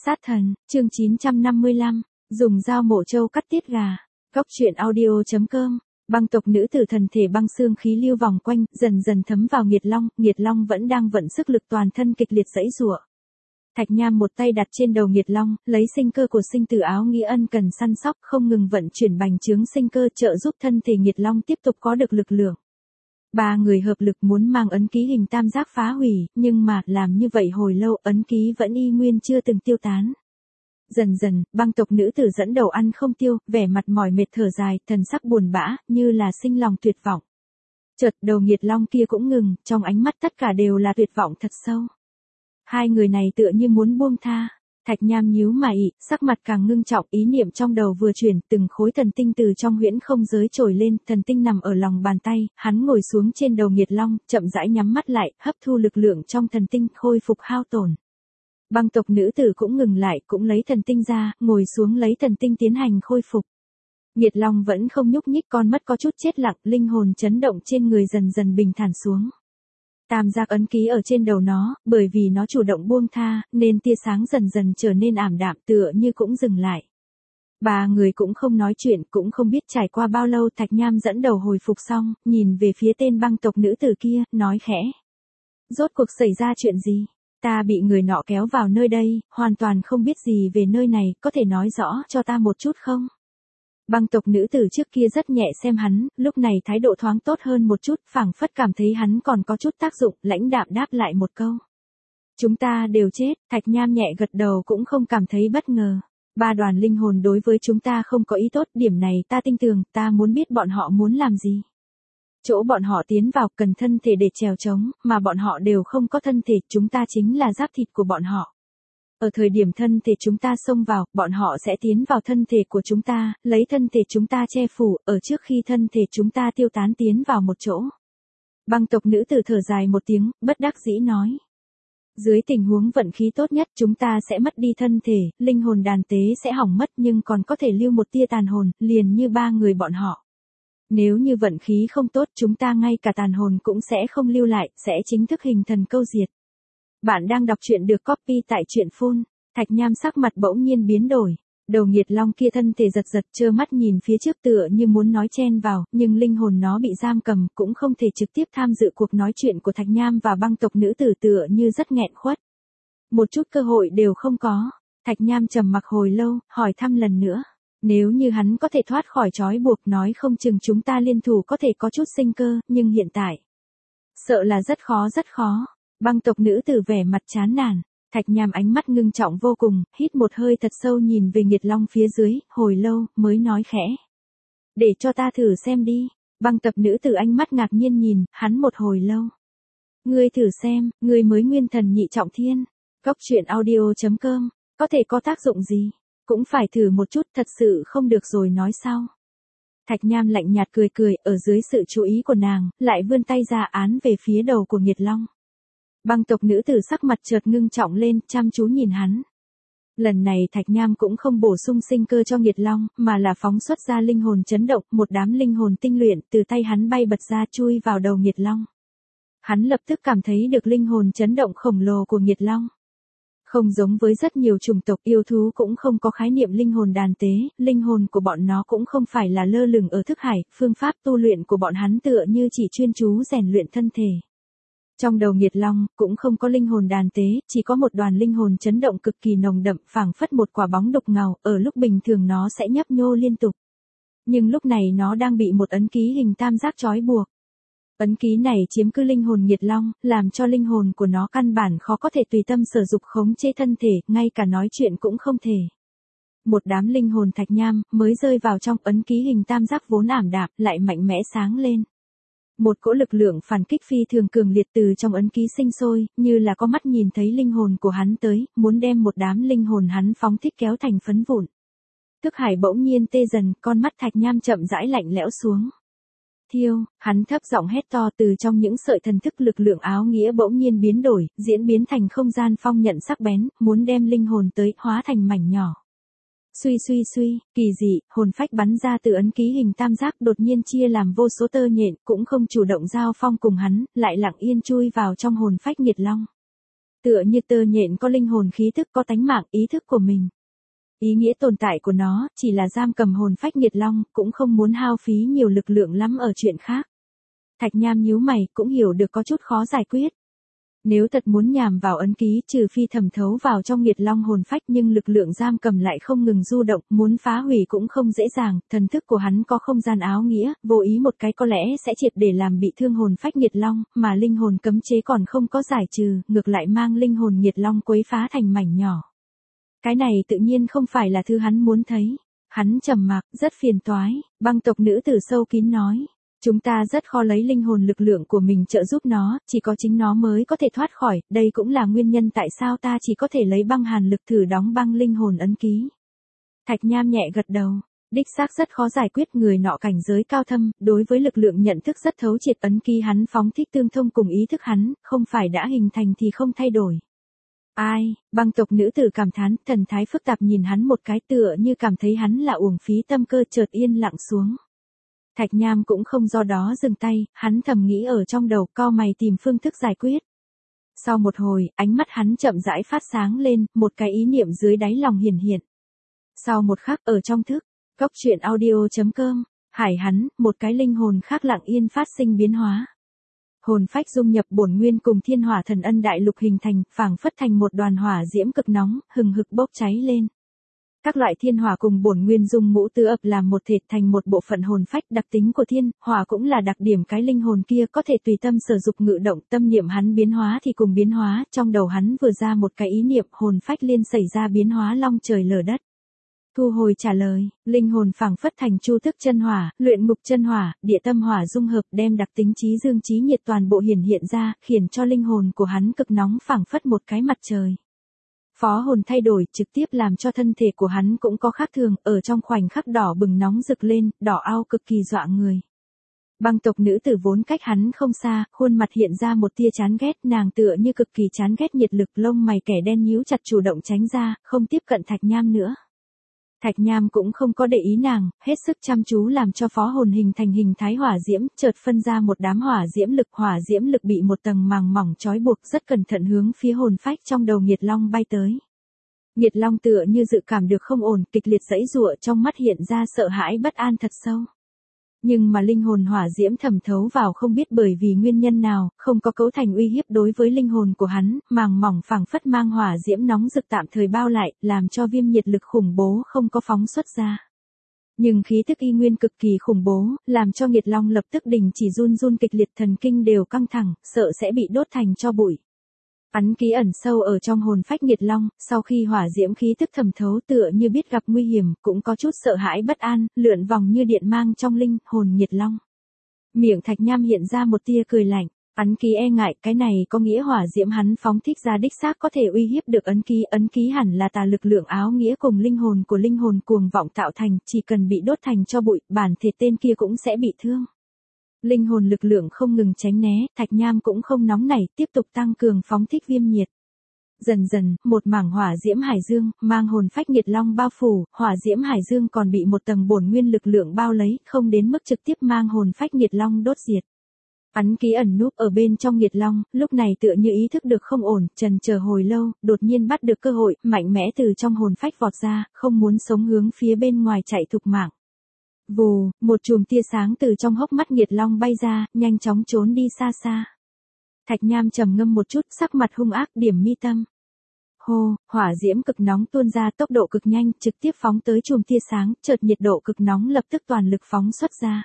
Sát thần, chương 955, dùng dao mổ trâu cắt tiết gà. Góc truyện audio.com. Băng tộc nữ tử thần thể băng xương khí lưu vòng quanh, dần dần thấm vào Nghiệt Long vẫn đang vận sức lực toàn thân kịch liệt giãy giụa. Thạch Nham một tay đặt trên đầu Nghiệt Long, lấy sinh cơ của sinh tử áo nghĩa ân cần săn sóc, không ngừng vận chuyển bành trướng sinh cơ trợ giúp thân thể Nghiệt Long tiếp tục có được lực lượng. Ba người hợp lực muốn mang ấn ký hình tam giác phá hủy, nhưng mà làm như vậy hồi lâu ấn ký vẫn y nguyên chưa từng tiêu tán. Dần dần, băng tộc nữ tử dẫn đầu ăn không tiêu, vẻ mặt mỏi mệt thở dài, thần sắc buồn bã, như là sinh lòng tuyệt vọng. Chợt đầu Nghiệt Long kia cũng ngừng, trong ánh mắt tất cả đều là tuyệt vọng thật sâu. Hai người này tựa như muốn buông tha. Thạch Nham nhíu mày, sắc mặt càng ngưng trọng, ý niệm trong đầu vừa chuyển, từng khối thần tinh từ trong huyễn không giới trồi lên, thần tinh nằm ở lòng bàn tay, hắn ngồi xuống trên đầu Nghiệt Long, chậm rãi nhắm mắt lại, hấp thu lực lượng trong thần tinh, khôi phục hao tổn. Băng tộc nữ tử cũng ngừng lại, cũng lấy thần tinh ra, ngồi xuống lấy thần tinh tiến hành khôi phục. Nghiệt Long vẫn không nhúc nhích, con mắt có chút chết lặng, linh hồn chấn động trên người dần dần bình thản xuống. Tam giác ấn ký ở trên đầu nó, bởi vì nó chủ động buông tha, nên tia sáng dần dần trở nên ảm đạm, tựa như cũng dừng lại. Ba người cũng không nói chuyện, cũng không biết trải qua bao lâu. Thạch Nham dẫn đầu hồi phục xong, nhìn về phía tên băng tộc nữ tử kia, nói khẽ. Rốt cuộc xảy ra chuyện gì? Ta bị người nọ kéo vào nơi đây, hoàn toàn không biết gì về nơi này, có thể nói rõ cho ta một chút không? Băng tộc nữ tử trước kia rất nhẹ xem hắn, lúc này thái độ thoáng tốt hơn một chút, phảng phất cảm thấy hắn còn có chút tác dụng, lãnh đạm đáp lại một câu. Chúng ta đều chết. Thạch Nham nhẹ gật đầu cũng không cảm thấy bất ngờ. Ba đoàn linh hồn đối với chúng ta không có ý tốt, điểm này ta tin tưởng, ta muốn biết bọn họ muốn làm gì. Chỗ bọn họ tiến vào cần thân thể để trèo trống, mà bọn họ đều không có thân thể, chúng ta chính là giáp thịt của bọn họ. Ở thời điểm thân thể chúng ta xông vào, bọn họ sẽ tiến vào thân thể của chúng ta, lấy thân thể chúng ta che phủ, ở trước khi thân thể chúng ta tiêu tán tiến vào một chỗ. Băng tộc nữ tử thở dài một tiếng, bất đắc dĩ nói. Dưới tình huống vận khí tốt nhất chúng ta sẽ mất đi thân thể, linh hồn đàn tế sẽ hỏng mất nhưng còn có thể lưu một tia tàn hồn, liền như ba người bọn họ. Nếu như vận khí không tốt chúng ta ngay cả tàn hồn cũng sẽ không lưu lại, sẽ chính thức hình thần câu diệt. Bạn đang đọc truyện được copy tại truyện phun. Thạch Nham sắc mặt bỗng nhiên biến đổi. Đầu Nghiệt Long kia thân thể giật giật trơ mắt nhìn phía trước tựa như muốn nói chen vào, nhưng linh hồn nó bị giam cầm, cũng không thể trực tiếp tham dự cuộc nói chuyện của Thạch Nham và băng tộc nữ tử, tựa như rất nghẹn khuất. Một chút cơ hội đều không có. Thạch Nham trầm mặc hồi lâu, hỏi thăm lần nữa. Nếu như hắn có thể thoát khỏi trói buộc, nói không chừng chúng ta liên thủ có thể có chút sinh cơ, nhưng hiện tại sợ là rất khó. Băng tộc nữ tử vẻ mặt chán nản. Thạch Nham ánh mắt ngưng trọng vô cùng, hít một hơi thật sâu nhìn về Nghiệt Long phía dưới, hồi lâu, mới nói khẽ. Để cho ta thử xem đi. Băng tộc nữ tử ánh mắt ngạc nhiên nhìn, hắn một hồi lâu. Ngươi thử xem, ngươi mới nguyên thần nhị trọng thiên. Góc truyện audio.com, có thể có tác dụng gì? Cũng phải thử một chút, thật sự không được rồi nói sau. Thạch Nham lạnh nhạt cười, ở dưới sự chú ý của nàng, lại vươn tay ra án về phía đầu của Nghiệt Long. Băng tộc nữ tử sắc mặt chợt ngưng trọng lên, chăm chú nhìn hắn. Lần này Thạch Nham cũng không bổ sung sinh cơ cho Nghiệt Long, mà là phóng xuất ra linh hồn chấn động, một đám linh hồn tinh luyện từ tay hắn bay bật ra chui vào đầu Nghiệt Long. Hắn lập tức cảm thấy được linh hồn chấn động khổng lồ của Nghiệt Long. Không giống với rất nhiều chủng tộc yêu thú cũng không có khái niệm linh hồn đàn tế, linh hồn của bọn nó cũng không phải là lơ lửng ở thức hải, phương pháp tu luyện của bọn hắn tựa như chỉ chuyên chú rèn luyện thân thể. Trong đầu Nghiệt Long, cũng không có linh hồn đàn tế, chỉ có một đoàn linh hồn chấn động cực kỳ nồng đậm, phảng phất một quả bóng đục ngầu, ở lúc bình thường nó sẽ nhấp nhô liên tục. Nhưng lúc này nó đang bị một ấn ký hình tam giác trói buộc. Ấn ký này chiếm cứ linh hồn Nghiệt Long, làm cho linh hồn của nó căn bản khó có thể tùy tâm sở dục khống chế thân thể, ngay cả nói chuyện cũng không thể. Một đám linh hồn Thạch Nham mới rơi vào trong ấn ký hình tam giác vốn ảm đạm, lại mạnh mẽ sáng lên. Một cỗ lực lượng phản kích phi thường cường liệt từ trong ấn ký sinh sôi, như là có mắt nhìn thấy linh hồn của hắn tới, muốn đem một đám linh hồn hắn phóng thích kéo thành phấn vụn. Thức hải bỗng nhiên tê dần, con mắt Thạch Nham chậm rãi lạnh lẽo xuống. Thiêu, hắn thấp giọng hét to, từ trong những sợi thần thức lực lượng áo nghĩa bỗng nhiên biến đổi, diễn biến thành không gian phong nhận sắc bén, muốn đem linh hồn tới, hóa thành mảnh nhỏ. Suy, kỳ dị, hồn phách bắn ra từ ấn ký hình tam giác đột nhiên chia làm vô số tơ nhện, cũng không chủ động giao phong cùng hắn, lại lặng yên chui vào trong hồn phách Nghiệt Long. tựa như tơ nhện có linh hồn khí thức có tánh mạng ý thức của mình. Ý nghĩa tồn tại của nó chỉ là giam cầm hồn phách nghiệt long, cũng không muốn hao phí nhiều lực lượng lắm ở chuyện khác. Thạch Nham nhíu mày cũng hiểu được có chút khó giải quyết. Nếu thật muốn nhằm vào ấn ký trừ phi thẩm thấu vào trong nghiệt long hồn phách nhưng lực lượng giam cầm lại không ngừng du động, muốn phá hủy cũng không dễ dàng, thần thức của hắn có không gian áo nghĩa, vô ý một cái có lẽ sẽ triệt để làm bị thương hồn phách nghiệt long, mà linh hồn cấm chế còn không có giải trừ, ngược lại mang linh hồn nghiệt long quấy phá thành mảnh nhỏ. Cái này tự nhiên không phải là thứ hắn muốn thấy. Hắn trầm mặc, rất phiền toái, băng tộc nữ tử sâu kín nói. Chúng ta rất khó lấy linh hồn lực lượng của mình trợ giúp nó, chỉ có chính nó mới có thể thoát khỏi, đây cũng là nguyên nhân tại sao ta chỉ có thể lấy băng hàn lực thử đóng băng linh hồn ấn ký. Thạch Nham nhẹ gật đầu, đích xác rất khó giải quyết, người nọ cảnh giới cao thâm, đối với lực lượng nhận thức rất thấu triệt, ấn ký hắn phóng thích tương thông cùng ý thức hắn, không phải đã hình thành thì không thay đổi. Ai, băng tộc nữ tử cảm thán, thần thái phức tạp nhìn hắn một cái tựa như cảm thấy hắn là uổng phí tâm cơ, chợt yên lặng xuống. Thạch Nham cũng không do đó dừng tay, hắn thầm nghĩ ở trong đầu, cau mày tìm phương thức giải quyết. Sau một hồi, ánh mắt hắn chậm rãi phát sáng lên, một cái ý niệm dưới đáy lòng hiển hiện. Sau một khắc ở trong thức, Cốc Truyện Audio.com, hải hắn, một cái linh hồn khác lặng yên phát sinh biến hóa. Hồn phách dung nhập bổn nguyên cùng thiên hỏa thần ân đại lục hình thành, phảng phất thành một đoàn hỏa diễm cực nóng, hừng hực bốc cháy lên. Các loại thiên hỏa cùng bổn nguyên dung ngũ tứ ập làm một thể thành một bộ phận hồn phách, đặc tính của thiên hỏa cũng là đặc điểm cái linh hồn kia có thể tùy tâm sở dục ngự động, tâm niệm hắn biến hóa thì cùng biến hóa, trong đầu hắn vừa ra một cái ý niệm, hồn phách liên xảy ra biến hóa long trời lở đất. Thu hồi trả lời, linh hồn phảng phất thành chu thức chân hỏa, luyện ngục chân hỏa, địa tâm hỏa dung hợp đem đặc tính trí dương trí nhiệt toàn bộ hiển hiện ra, khiến cho linh hồn của hắn cực nóng phảng phất một cái mặt trời. Phó hồn thay đổi trực tiếp làm cho thân thể của hắn cũng có khác thường, ở trong khoảnh khắc đỏ bừng nóng rực lên, đỏ ao cực kỳ dọa người. Băng tộc nữ tử vốn cách hắn không xa, khuôn mặt hiện ra một tia chán ghét, nàng tựa như cực kỳ chán ghét nhiệt lực, lông mày kẻ đen nhíu chặt chủ động tránh ra, không tiếp cận Thạch Nham nữa. Thạch Nham cũng không có để ý nàng, hết sức chăm chú làm cho phó hồn hình thành hình thái hỏa diễm, chợt phân ra một đám hỏa diễm lực bị một tầng màng mỏng trói buộc, rất cẩn thận hướng phía hồn phách trong đầu Nghiệt Long bay tới. Nghiệt Long tựa như dự cảm được không ổn, kịch liệt giãy giụa, trong mắt hiện ra sợ hãi bất an thật sâu. Nhưng mà linh hồn hỏa diễm thẩm thấu vào không biết bởi vì nguyên nhân nào, không có cấu thành uy hiếp đối với linh hồn của hắn, màng mỏng phảng phất mang hỏa diễm nóng rực tạm thời bao lại, làm cho viêm nhiệt lực khủng bố không có phóng xuất ra. Nhưng khí tức y nguyên cực kỳ khủng bố, làm cho Nghiệt Long lập tức đình chỉ run kịch liệt, thần kinh đều căng thẳng, sợ sẽ bị đốt thành tro bụi. Ấn ký ẩn sâu ở trong hồn phách Nghiệt Long, sau khi hỏa diễm khí tức thẩm thấu tựa như biết gặp nguy hiểm, cũng có chút sợ hãi bất an, lượn vòng như điện mang trong linh hồn Nghiệt Long. Miệng Thạch Nham hiện ra một tia cười lạnh, ấn ký e ngại, cái này có nghĩa hỏa diễm hắn phóng thích ra đích xác có thể uy hiếp được ấn ký hẳn là tà lực lượng áo nghĩa cùng linh hồn cuồng vọng tạo thành, chỉ cần bị đốt thành tro bụi, bản thể tên kia cũng sẽ bị thương. Linh hồn lực lượng không ngừng tránh né, Thạch Nham cũng không nóng nảy, tiếp tục tăng cường phóng thích viêm nhiệt. Dần dần, một mảng hỏa diễm hải dương, mang hồn phách Nghiệt Long bao phủ, hỏa diễm hải dương còn bị một tầng bổn nguyên lực lượng bao lấy, không đến mức trực tiếp mang hồn phách Nghiệt Long đốt diệt. Ấn ký ẩn núp ở bên trong Nghiệt Long, lúc này tựa như ý thức được không ổn, trần chờ hồi lâu, đột nhiên bắt được cơ hội, mạnh mẽ từ trong hồn phách vọt ra, không muốn sống hướng phía bên ngoài chạy thục mạng. Vù, một chùm tia sáng từ trong hốc mắt Nghiệt Long bay ra, nhanh chóng trốn đi xa xa. Thạch Nham trầm ngâm một chút, sắc mặt hung ác, điểm mi tâm. Hô, hỏa diễm cực nóng tuôn ra tốc độ cực nhanh, trực tiếp phóng tới chùm tia sáng, chợt nhiệt độ cực nóng lập tức toàn lực phóng xuất ra.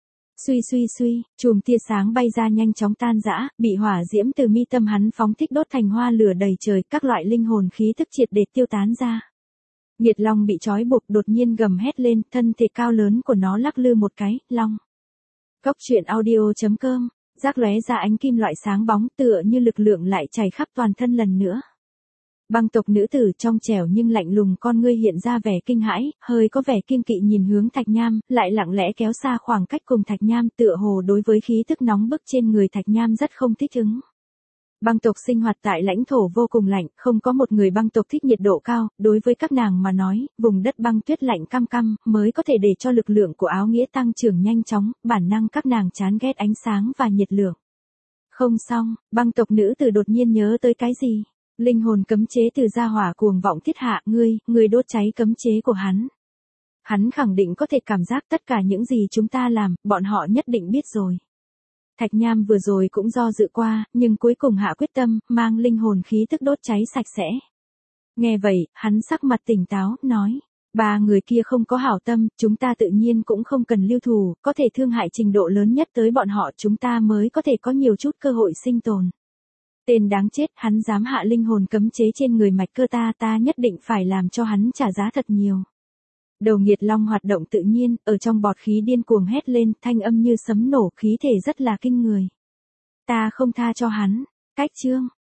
Suy, chùm tia sáng bay ra nhanh chóng tan rã, bị hỏa diễm từ mi tâm hắn phóng thích đốt thành hoa lửa đầy trời, các loại linh hồn khí tức triệt để tiêu tán ra. Nghiệt Long bị trói buộc đột nhiên gầm hét lên, thân thể cao lớn của nó lắc lư một cái, long. Cốc Truyện Audio.com, rác lóe ra ánh kim loại sáng bóng tựa như lực lượng lại chảy khắp toàn thân lần nữa. Băng tộc nữ tử trong trẻo nhưng lạnh lùng con ngươi hiện ra vẻ kinh hãi, hơi có vẻ kiêng kỵ nhìn hướng Thạch Nham, lại lặng lẽ kéo xa khoảng cách cùng Thạch Nham, tựa hồ đối với khí tức nóng bức trên người Thạch Nham rất không thích ứng. Băng tộc sinh hoạt tại lãnh thổ vô cùng lạnh, không có một người băng tộc thích nhiệt độ cao, đối với các nàng mà nói, vùng đất băng tuyết lạnh căm căm, mới có thể để cho lực lượng của áo nghĩa tăng trưởng nhanh chóng, bản năng các nàng chán ghét ánh sáng và nhiệt lượng. Không xong, băng tộc nữ tử đột nhiên nhớ tới cái gì. Linh hồn cấm chế từ gia hỏa cuồng vọng thiết hạ ngươi đốt cháy cấm chế của hắn. Hắn khẳng định có thể cảm giác tất cả những gì chúng ta làm, bọn họ nhất định biết rồi. Thạch Nham vừa rồi cũng do dự qua, nhưng cuối cùng hạ quyết tâm, mang linh hồn khí tức đốt cháy sạch sẽ. Nghe vậy, hắn sắc mặt tỉnh táo, nói. 3 người kia không có hảo tâm, chúng ta tự nhiên cũng không cần lưu thù, có thể thương hại trình độ lớn nhất tới bọn họ chúng ta mới có thể có nhiều chút cơ hội sinh tồn. Tên đáng chết, hắn dám hạ linh hồn cấm chế trên người mạch cơ ta nhất định phải làm cho hắn trả giá thật nhiều. Đầu Nghiệt Long hoạt động tự nhiên, ở trong bọt khí điên cuồng hét lên, thanh âm như sấm nổ, khí thể rất là kinh người. Ta không tha cho hắn. Cách chương